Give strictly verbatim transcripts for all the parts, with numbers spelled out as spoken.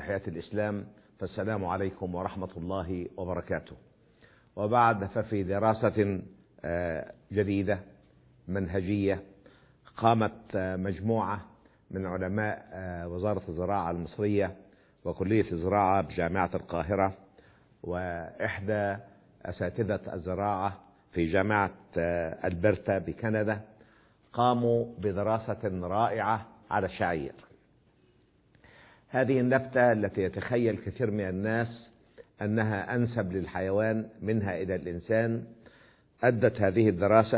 تحيات الإسلام، فالسلام عليكم ورحمة الله وبركاته. وبعد، ففي دراسة جديدة منهجية قامت مجموعة من علماء وزارة الزراعة المصرية وكلية الزراعة بجامعة القاهرة وإحدى أساتذة الزراعة في جامعة ألبرتا بكندا، قاموا بدراسة رائعة على الشعير. هذه النبتة التي يتخيل كثير من الناس أنها أنسب للحيوان منها إلى الإنسان، أدت هذه الدراسة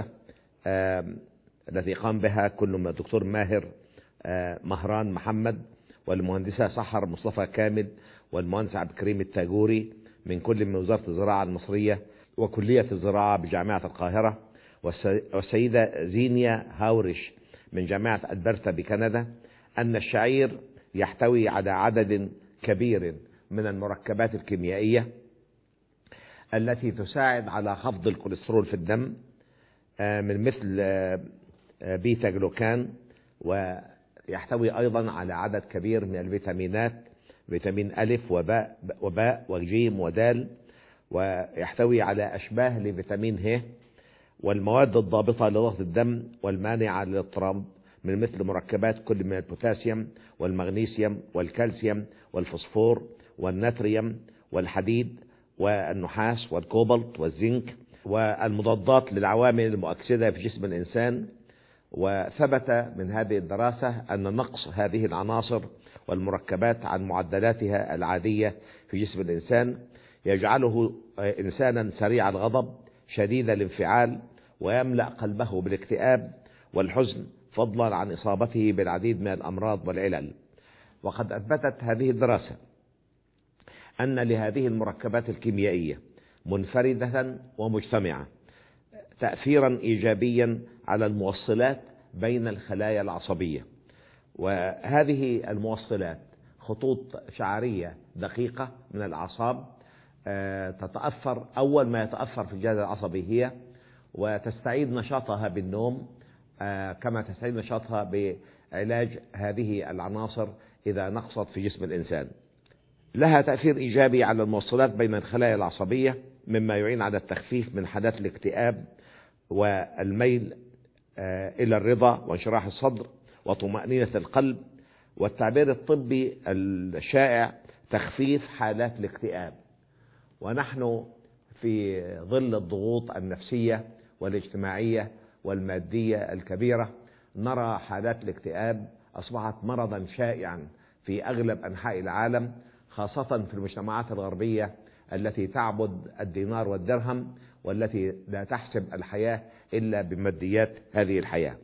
التي قام بها كل من الدكتور ماهر مهران محمد والمهندسة سحر مصطفى كامل والمهندس عبد الكريم التاجوري من كل من وزارة الزراعة المصرية وكلية الزراعة بجامعة القاهرة، والسيدة زينيا هاورش من جامعة ألبرتا بكندا، أن الشعير يحتوي على عدد كبير من المركبات الكيميائية التي تساعد على خفض الكوليسترول في الدم من مثل بيتا جلوكان، ويحتوي أيضا على عدد كبير من الفيتامينات، فيتامين ألف وباء وباء وجيم ودال، ويحتوي على أشباه لفيتامين ه والمواد الضابطة لضغط الدم والمانعة للاضطراب من مثل مركبات كل من البوتاسيوم والمغنيسيوم والكالسيوم والفوسفور والناتريوم والحديد والنحاس والكوبالت والزنك والمضادات للعوامل المؤكسدة في جسم الإنسان. وثبت من هذه الدراسة أن نقص هذه العناصر والمركبات عن معدلاتها العادية في جسم الإنسان يجعله إنسانا سريع الغضب شديد الانفعال، ويملأ قلبه بالاكتئاب والحزن، فضلا عن إصابته بالعديد من الأمراض والعلل. وقد أثبتت هذه الدراسة أن لهذه المركبات الكيميائية منفردة ومجتمعة تأثيرا إيجابيا على الموصلات بين الخلايا العصبية، وهذه الموصلات خطوط شعرية دقيقة من الأعصاب تتأثر أول ما يتأثر في الجهاز العصبي هي، وتستعيد نشاطها بالنوم كما تستعيد نشاطها بعلاج هذه العناصر إذا نقصت في جسم الإنسان. لها تأثير إيجابي على الموصلات بين الخلايا العصبية، مما يعين على التخفيف من حالات الاكتئاب والميل إلى الرضا وانشراح الصدر وطمأنينة القلب، والتعبير الطبي الشائع تخفيف حالات الاكتئاب. ونحن في ظل الضغوط النفسية والاجتماعية والمادية الكبيرة نرى حالات الاكتئاب أصبحت مرضا شائعا في أغلب أنحاء العالم، خاصة في المجتمعات الغربية التي تعبد الدينار والدرهم والتي لا تحسب الحياة إلا بماديات هذه الحياة.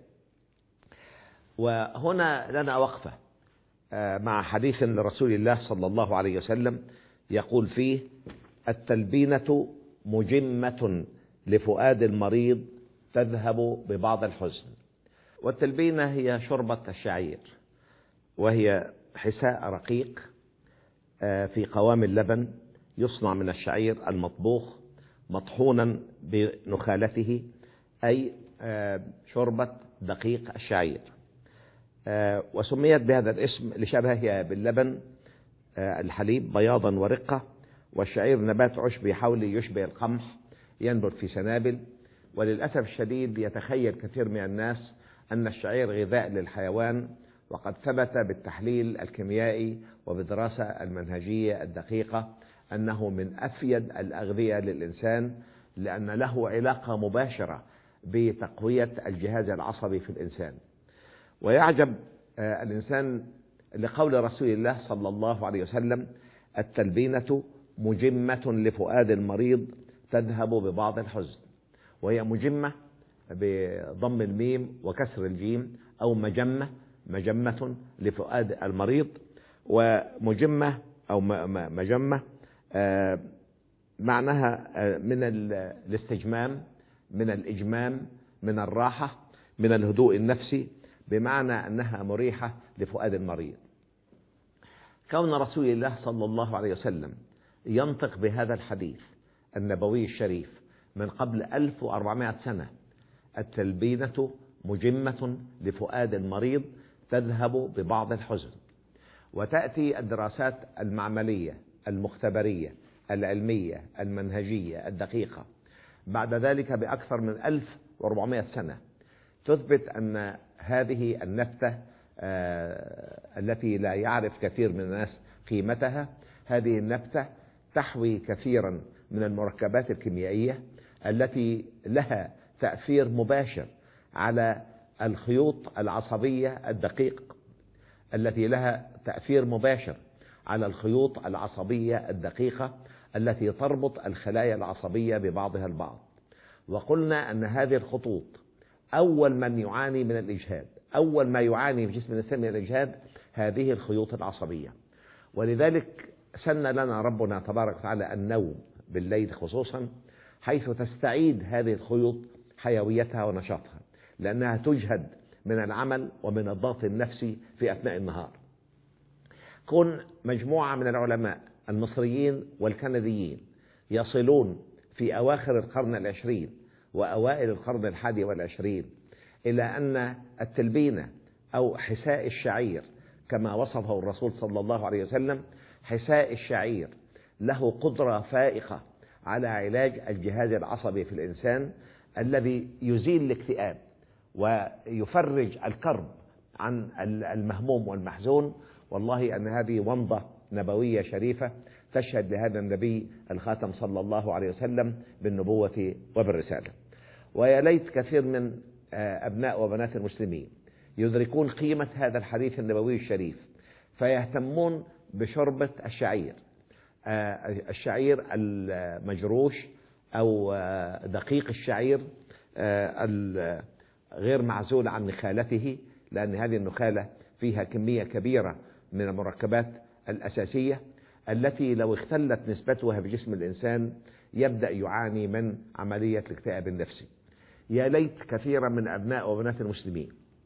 وهنا لنا وقفة مع حديث لرسول الله صلى الله عليه وسلم يقول فيه: التلبينة مجمة لفؤاد المريض تذهب ببعض الحزن. والتلبينة هي شوربة الشعير، وهي حساء رقيق في قوام اللبن يصنع من الشعير المطبوخ مطحونا بنخالته، أي شوربة دقيق الشعير، وسميت بهذا الاسم لشبهها باللبن الحليب بياضا ورقة. والشعير نبات عشبي حولي يشبه القمح ينبت في سنابل، وللأسف الشديد يتخيل كثير من الناس أن الشعير غذاء للحيوان، وقد ثبت بالتحليل الكيميائي وبالدراسة المنهجية الدقيقة أنه من أفيد الأغذية للإنسان، لأن له علاقة مباشرة بتقوية الجهاز العصبي في الإنسان. ويعجب الإنسان لقول رسول الله صلى الله عليه وسلم: التلبينة مجمة لفؤاد المريض تذهب ببعض الحزن. وهي مجمة بضم الميم وكسر الجيم، أو مجمة مجمة لفؤاد المريض. ومجمة أو مجمة معناها من الاستجمام، من الإجمام، من الراحة، من الهدوء النفسي، بمعنى أنها مريحة لفؤاد المريض. كون رسول الله صلى الله عليه وسلم ينطق بهذا الحديث النبوي الشريف من قبل ألف وأربعمائة سنة: التلبينة مجمة لفؤاد المريض تذهب ببعض الحزن، وتأتي الدراسات المعملية المختبرية العلمية المنهجية الدقيقة بعد ذلك بأكثر من ألف وأربعمائة سنة تثبت أن هذه النبتة آه التي لا يعرف كثير من الناس قيمتها، هذه النبتة تحوي كثيرا من المركبات الكيميائية التي لها تأثير مباشر على الخيوط العصبية الدقيقة، التي لها تأثير مباشر على الخيوط العصبية الدقيقة التي تربط الخلايا العصبية ببعضها البعض. وقلنا أن هذه الخطوط أول من يعاني من الإجهاد، أول ما يعاني في جسم الإنسان من الإجهاد هذه الخيوط العصبية. ولذلك سن لنا ربنا تبارك وتعالى النوم بالليل خصوصا، حيث تستعيد هذه الخيوط حيويتها ونشاطها، لأنها تجهد من العمل ومن الضغط النفسي في أثناء النهار. كن مجموعة من العلماء المصريين والكنديين يصلون في أواخر القرن العشرين وأوائل القرن الحادي والعشرين إلى أن التلبينة أو حساء الشعير كما وصفه الرسول صلى الله عليه وسلم، حساء الشعير له قدرة فائقة على علاج الجهاز العصبي في الإنسان، الذي يزيل الاكتئاب ويفرج الكرب عن المهموم والمحزون. والله أن هذه ومضة نبوية شريفة تشهد لهذا النبي الخاتم صلى الله عليه وسلم بالنبوة وبالرسالة. ويا ليت كثير من أبناء وبنات المسلمين يدركون قيمة هذا الحديث النبوي الشريف فيهتمون بشربة الشعير، الشعير المجروش أو دقيق الشعير غير معزول عن نخالته، لأن هذه النخالة فيها كمية كبيرة من المركبات الأساسية التي لو اختلت نسبتها في جسم الإنسان يبدأ يعاني من عملية الاكتئاب النفسي. يا ليت كثيرا من أبناء وبنات المسلمين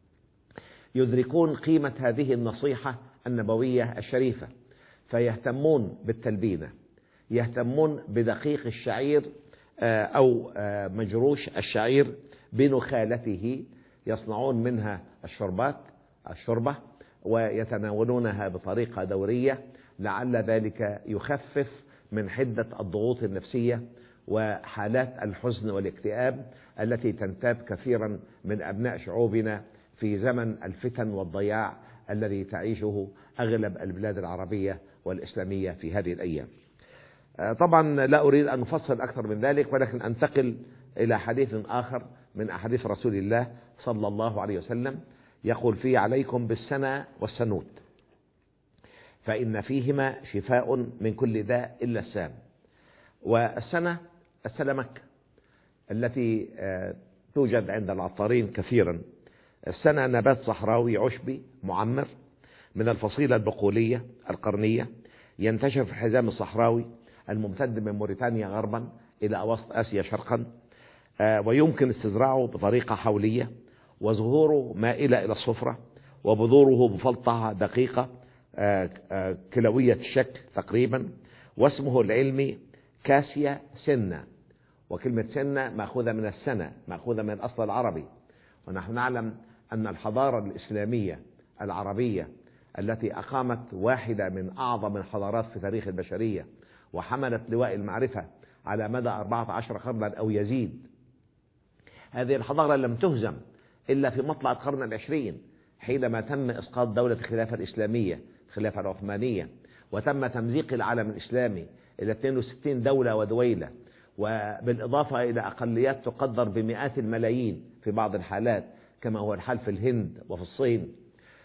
يدركون قيمة هذه النصيحة النبوية الشريفة فيهتمون بالتلبينة، يهتمون بدقيق الشعير أو مجروش الشعير بنخالته، يصنعون منها الشربات الشربة ويتناولونها بطريقة دورية، لعل ذلك يخفف من حدة الضغوط النفسية وحالات الحزن والاكتئاب التي تنتاب كثيرا من أبناء شعوبنا في زمن الفتن والضياع الذي تعيشه أغلب البلاد العربية والإسلامية في هذه الأيام. طبعا لا أريد أن أفصل أكثر من ذلك، ولكن أنتقل إلى حديث آخر من أحاديث رسول الله صلى الله عليه وسلم، يقول فيه: عليكم بالسنة والسنود فإن فيهما شفاء من كل داء إلا السام. والسنة السنة مكة التي توجد عند العطارين كثيرا. السنة نبات صحراوي عشبي معمر من الفصيلة البقولية القرنية، ينتشر في الحزام الصحراوي الممتد من موريتانيا غربا إلى أوسط آسيا شرقا، ويمكن استزراعه بطريقة حولية، وظهوره مائلة إلى الصفرة، وبذوره مفلطعة دقيقة كلوية الشكل تقريبا، واسمه العلمي كاسيا سنة، وكلمة سنة مأخوذة من السنة، مأخوذة من الأصل العربي. ونحن نعلم أن الحضارة الإسلامية العربية التي أقامت واحدة من أعظم الحضارات في تاريخ البشرية وحملت لواء المعرفة على مدى أربعة عشر قرنا أو يزيد، هذه الحضارة لم تهزم إلا في مطلع القرن العشرين حينما تم إسقاط دولة الخلافة الإسلامية الخلافة العثمانية، وتم تمزيق العالم الإسلامي إلى اثنين وستين دولة ودويلة، وبالإضافة إلى أقليات تقدر بمئات الملايين في بعض الحالات كما هو الحال في الهند وفي الصين.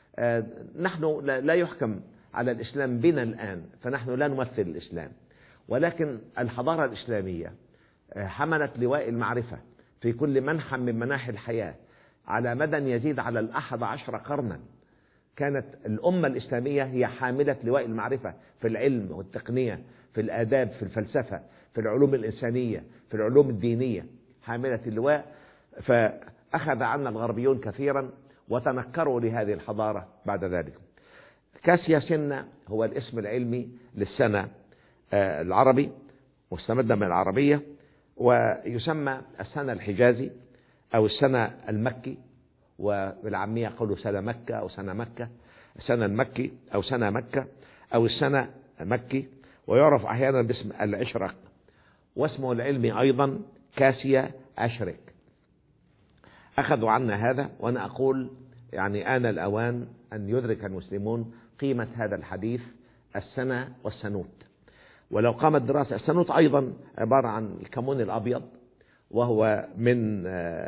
نحن لا يحكم على الإسلام بنا الآن، فنحن لا نمثل الإسلام، ولكن الحضارة الإسلامية حملت لواء المعرفة في كل منحى من مناحي الحياة على مدى يزيد على الأحد عشر قرنا. كانت الأمة الإسلامية هي حاملة لواء المعرفة في العلم والتقنية، في الآداب، في الفلسفة، في العلوم الإنسانية، في العلوم الدينية، حاملة اللواء. فأخذ عنا الغربيون كثيرا وتنكروا لهذه الحضارة بعد ذلك. كاسيا سنة هو الاسم العلمي للسنة العربي، مستمدة من العربية، ويسمى السنة الحجازي أو السنة المكي، وبالعامية قالوا سنة مكة أو سنة مكة. سنة المكي أو سنة مكة أو السنة مكي، ويعرف أحيانا باسم العشرق، واسمه العلمي أيضا كاسيا أشرك. أخذوا عنا هذا، وأنا أقول يعني آن الأوان أن يدرك المسلمون قيمة هذا الحديث السنة والسنوت. ولو قامت دراسة السنوت أيضا عبارة عن الكمون الأبيض، وهو من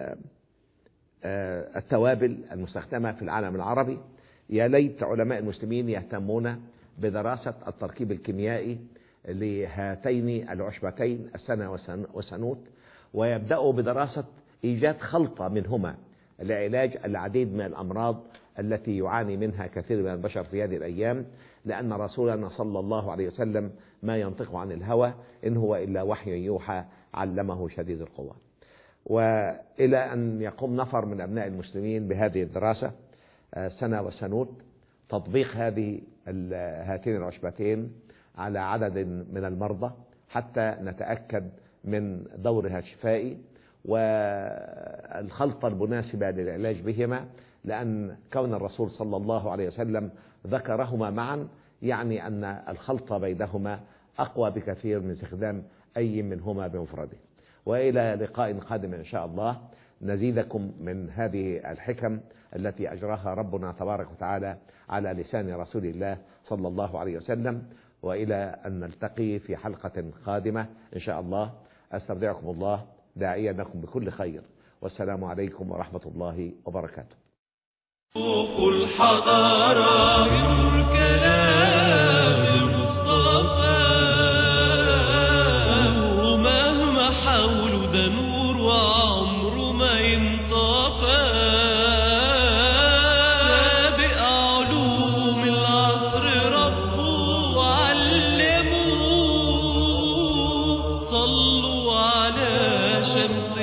التوابل المستخدمة في العالم العربي. يا ليت علماء المسلمين يهتمون بدراسة التركيب الكيميائي لهاتين العشبتين السنة والسنوت، ويبدأوا بدراسة إيجاد خلطة منهما لعلاج العديد من الأمراض التي يعاني منها كثير من البشر في هذه الأيام، لأن رسولنا صلى الله عليه وسلم ما ينطق عن الهوى إن هو إلا وحي يوحى علمه شديد القوى. وإلى أن يقوم نفر من أبناء المسلمين بهذه الدراسة سنة وسنوت، تطبيق هذه هاتين العشبتين على عدد من المرضى حتى نتأكد من دورها الشفائي والخلطة المناسبة للعلاج بهما، لأن كون الرسول صلى الله عليه وسلم ذكرهما معا يعني أن الخلطة بينهما أقوى بكثير من استخدام أي منهما بمفرده. وإلى لقاء قادم إن شاء الله نزيدكم من هذه الحكم التي أجراها ربنا تبارك وتعالى على لسان رسول الله صلى الله عليه وسلم، وإلى أن نلتقي في حلقة قادمة إن شاء الله. أستودعكم الله داعيا لكم بكل خير، والسلام عليكم ورحمة الله وبركاته. الحضارة من كلام المصطفى، ومهما حاولوا ده نور وعمره ما ينطفى. سابق علوم العصر ربه وعلموه، صلوا على شمس